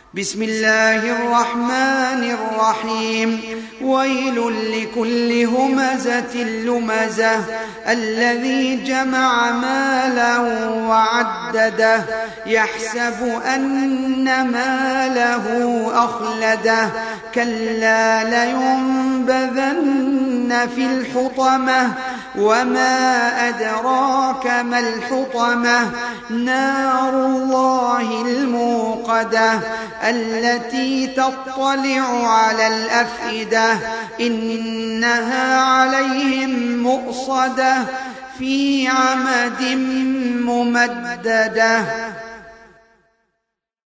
بسم الله الرحمن الرحيم ويل لكل همزة لمزة الذي جمع ماله وعدده يحسب أن ماله أخلده كلا لينبذن في الحطمة وما أدراك ما الحطمة نار الله الموقدة التي تطلع على الأفئدة إنها عليهم مؤصدة في عمد ممددة.